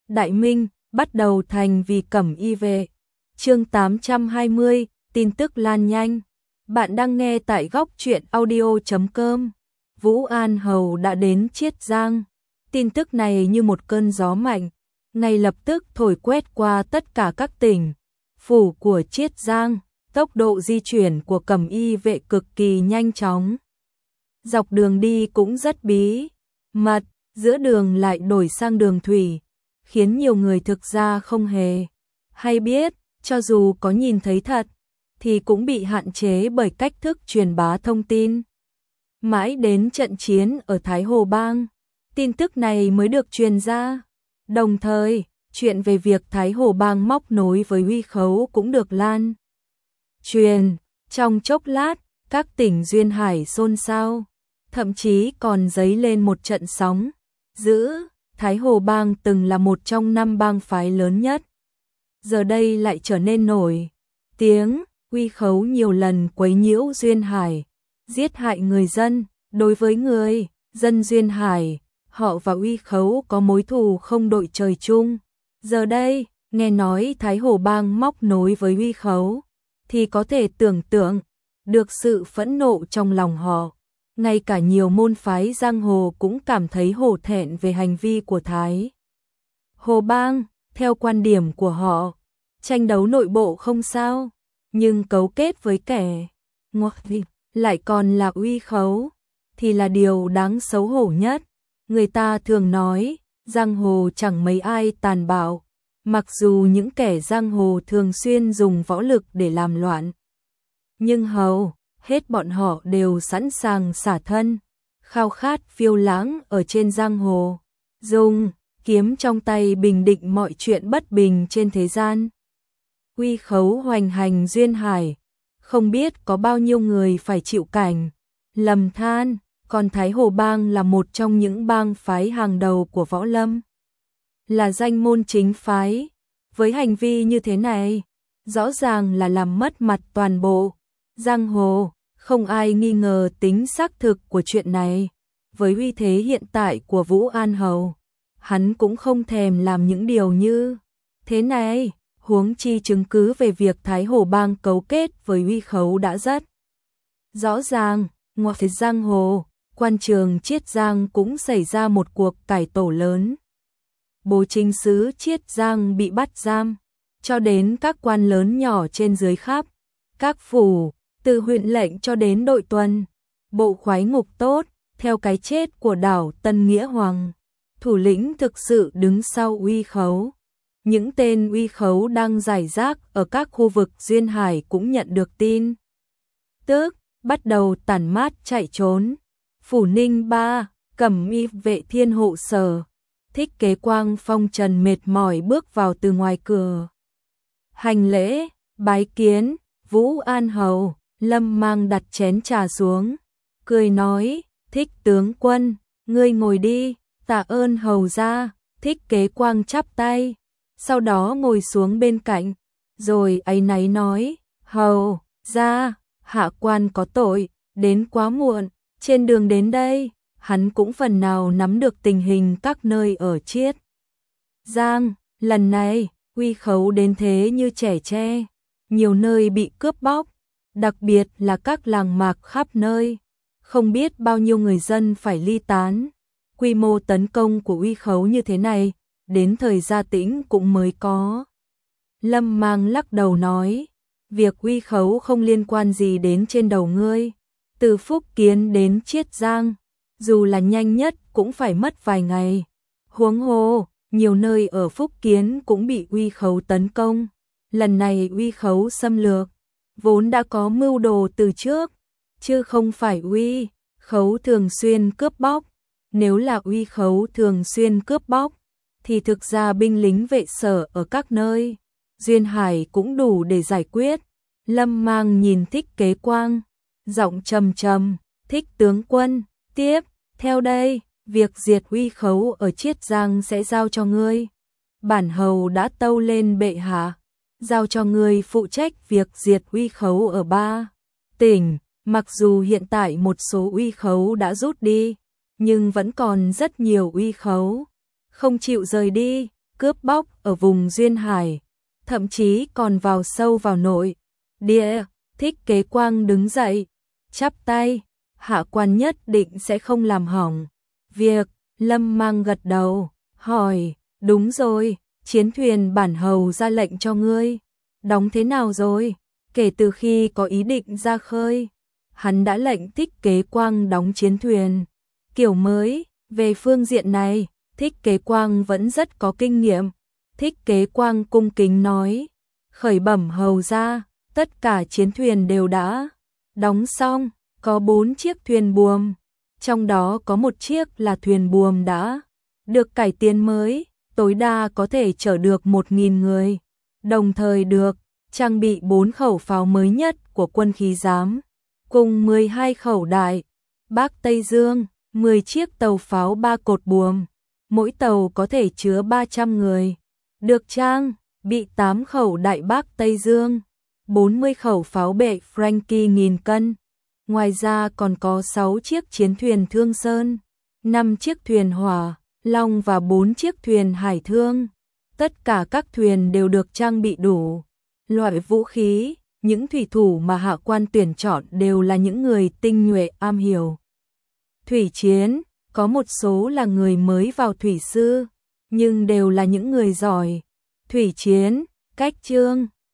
Đại Minh, bắt đầu thành vì Cẩm Y Vệ. Chương 820, tin tức lan nhanh. Bạn đang nghe tại góc truyện audio.com. Vũ An Hầu đã đến Chiết Giang. Tin tức này như một cơn gió mạnh, ngay lập tức thổi quét qua tất cả các tỉnh, phủ của Chiết Giang. Tốc độ di chuyển của Cẩm Y Vệ cực kỳ nhanh chóng. Dọc đường đi cũng rất bí mật, giữa đường lại đổi sang đường thủy, khiến nhiều người thực ra không hề hay biết, cho dù có nhìn thấy thật, thì cũng bị hạn chế bởi cách thức truyền bá thông tin. Mãi đến trận chiến ở Thái Hồ Bang, tin tức này mới được truyền ra. Đồng thời, chuyện về việc Thái Hồ Bang móc nối với Uy Khấu cũng được lan truyền. Trong chốc lát, các tỉnh duyên hải xôn xao, thậm chí còn dấy lên một trận sóng dữ. Thái Hồ Bang từng là một trong 5 bang phái lớn nhất, giờ đây lại trở nên nổi tiếng. Uy Khấu nhiều lần quấy nhiễu duyên hải, giết hại người dân. Đối với người dân duyên hải, họ và Uy Khấu có mối thù không đội trời chung. Giờ đây, nghe nói Thái Hồ Bang móc nối với Uy Khấu, thì có thể tưởng tượng được sự phẫn nộ trong lòng họ. Ngay cả nhiều môn phái giang hồ cũng cảm thấy hổ thẹn về hành vi của Thái Hồ Bang. Theo quan điểm của họ, tranh đấu nội bộ không sao, nhưng cấu kết với kẻ ngoại lại còn là Uy Khấu thì là điều đáng xấu hổ nhất. Người ta thường nói, giang hồ chẳng mấy ai tàn bạo, mặc dù những kẻ giang hồ thường xuyên dùng võ lực để làm loạn, nhưng hầu hết bọn họ đều sẵn sàng xả thân, khao khát phiêu lãng ở trên giang hồ, dùng kiếm trong tay bình định mọi chuyện bất bình trên thế gian. Uy Khấu hoành hành duyên hải, không biết có bao nhiêu người phải chịu cảnh lầm than, còn Thái Hồ Bang là một trong những bang phái hàng đầu của võ lâm, là danh môn chính phái. Với hành vi như thế này, rõ ràng là làm mất mặt toàn bộ giang hồ. Không ai nghi ngờ tính xác thực của chuyện này. Với uy thế hiện tại của Vũ An Hầu, hắn cũng không thèm làm những điều như thế này. Huống chi chứng cứ về việc Thái Hồ Bang cấu kết với Uy Khấu đã rất rõ ràng. Ngoài giang hồ, quan trường Chiết Giang cũng xảy ra một cuộc cải tổ lớn. Bố chính sứ Chiết Giang bị bắt giam, cho đến các quan lớn nhỏ trên dưới khắp các phủ, từ huyện lệnh cho đến đội tuần, bộ khoái ngục tốt, theo cái chết của đảo Tân Nghĩa Hoàng. Thủ lĩnh thực sự đứng sau Uy Khấu. Những tên Uy Khấu đang rải rác ở các khu vực duyên hải cũng nhận được tin tức, bắt đầu tản mát chạy trốn. Phủ Ninh Ba, Cẩm Y Vệ Thiên hộ sở, Thích Kế Quang phong trần mệt mỏi bước vào từ ngoài cửa. Hành lễ, bái kiến, Vũ An Hầu. Lâm Mang đặt chén trà xuống, cười nói, Thích tướng quân, ngươi ngồi đi. Tạ ơn hầu gia. Thích Kế Quang chắp tay, sau đó ngồi xuống bên cạnh, rồi áy náy nói, hầu gia, hạ quan có tội, đến quá muộn. Trên đường đến đây, hắn cũng phần nào nắm được tình hình các nơi ở Chiết Giang. Lần này, Uy Khấu đến thế như trẻ tre, nhiều nơi bị cướp bóc, đặc biệt là các làng mạc khắp nơi, không biết bao nhiêu người dân phải ly tán. Quy mô tấn công của Uy Khấu như thế này, đến thời Gia Tĩnh cũng mới có. Lâm Mang lắc đầu nói, việc Uy Khấu không liên quan gì đến trên đầu ngươi. Từ Phúc Kiến đến Chiết Giang, dù là nhanh nhất cũng phải mất vài ngày. Huống hồ, nhiều nơi ở Phúc Kiến cũng bị Uy Khấu tấn công. Lần này Uy Khấu xâm lược, vốn đã có mưu đồ từ trước, chứ không phải Uy Khấu thường xuyên cướp bóc. Nếu là Uy Khấu thường xuyên cướp bóc, thì thực ra binh lính vệ sở ở các nơi duyên hải cũng đủ để giải quyết. Lâm Mang nhìn Thích Kế Quang, giọng trầm trầm, Thích tướng quân, tiếp theo đây, việc diệt Uy Khấu ở Chiết Giang sẽ giao cho ngươi. Bản hầu đã tâu lên bệ hạ, giao cho ngươi phụ trách việc diệt Uy Khấu ở 3 tỉnh. Mặc dù hiện tại một số Uy Khấu đã rút đi, nhưng vẫn còn rất nhiều Uy Khấu không chịu rời đi. cướp bóc ở vùng duyên hải, thậm chí còn vào sâu vào nội địa. Thích Kế Quang đứng dậy, chắp tay, hạ quan nhất định sẽ không làm hỏng việc. Lâm Mang gật đầu, hỏi, đúng rồi, chiến thuyền bản hầu ra lệnh cho ngươi, đóng thế nào rồi? Kể từ khi có ý định ra khơi, hắn đã lệnh Thích Kế Quang đóng chiến thuyền kiểu mới. Về phương diện này, Thích Kế Quang vẫn rất có kinh nghiệm. Thích Kế Quang cung kính nói, khởi bẩm hầu ra, tất cả chiến thuyền đều đã đóng xong, có 4 chiếc thuyền buồm, trong đó có một chiếc là thuyền buồm đã được cải tiến mới, tối đa có thể chở được 1.000 người, đồng thời được trang bị 4 khẩu pháo mới nhất của quân khí giám, cùng 12 khẩu đại bác Tây Dương, 10 chiếc tàu pháo 3 cột buồm, mỗi tàu có thể chứa 300 người, được trang bị 8 khẩu đại bác Tây Dương, 40 khẩu pháo bệ Frankie 1000 cân. Ngoài ra còn có 6 chiếc chiến thuyền Thương Sơn, 5 chiếc thuyền Hỏa Long và 4 chiếc thuyền Hải Thương. Tất cả các thuyền đều được trang bị đủ loại vũ khí. Những thủy thủ mà hạ quan tuyển chọn đều là những người tinh nhuệ am hiểu thủy chiến, có một số là người mới vào thủy sư, nhưng đều là những người giỏi thủy chiến. Cách chương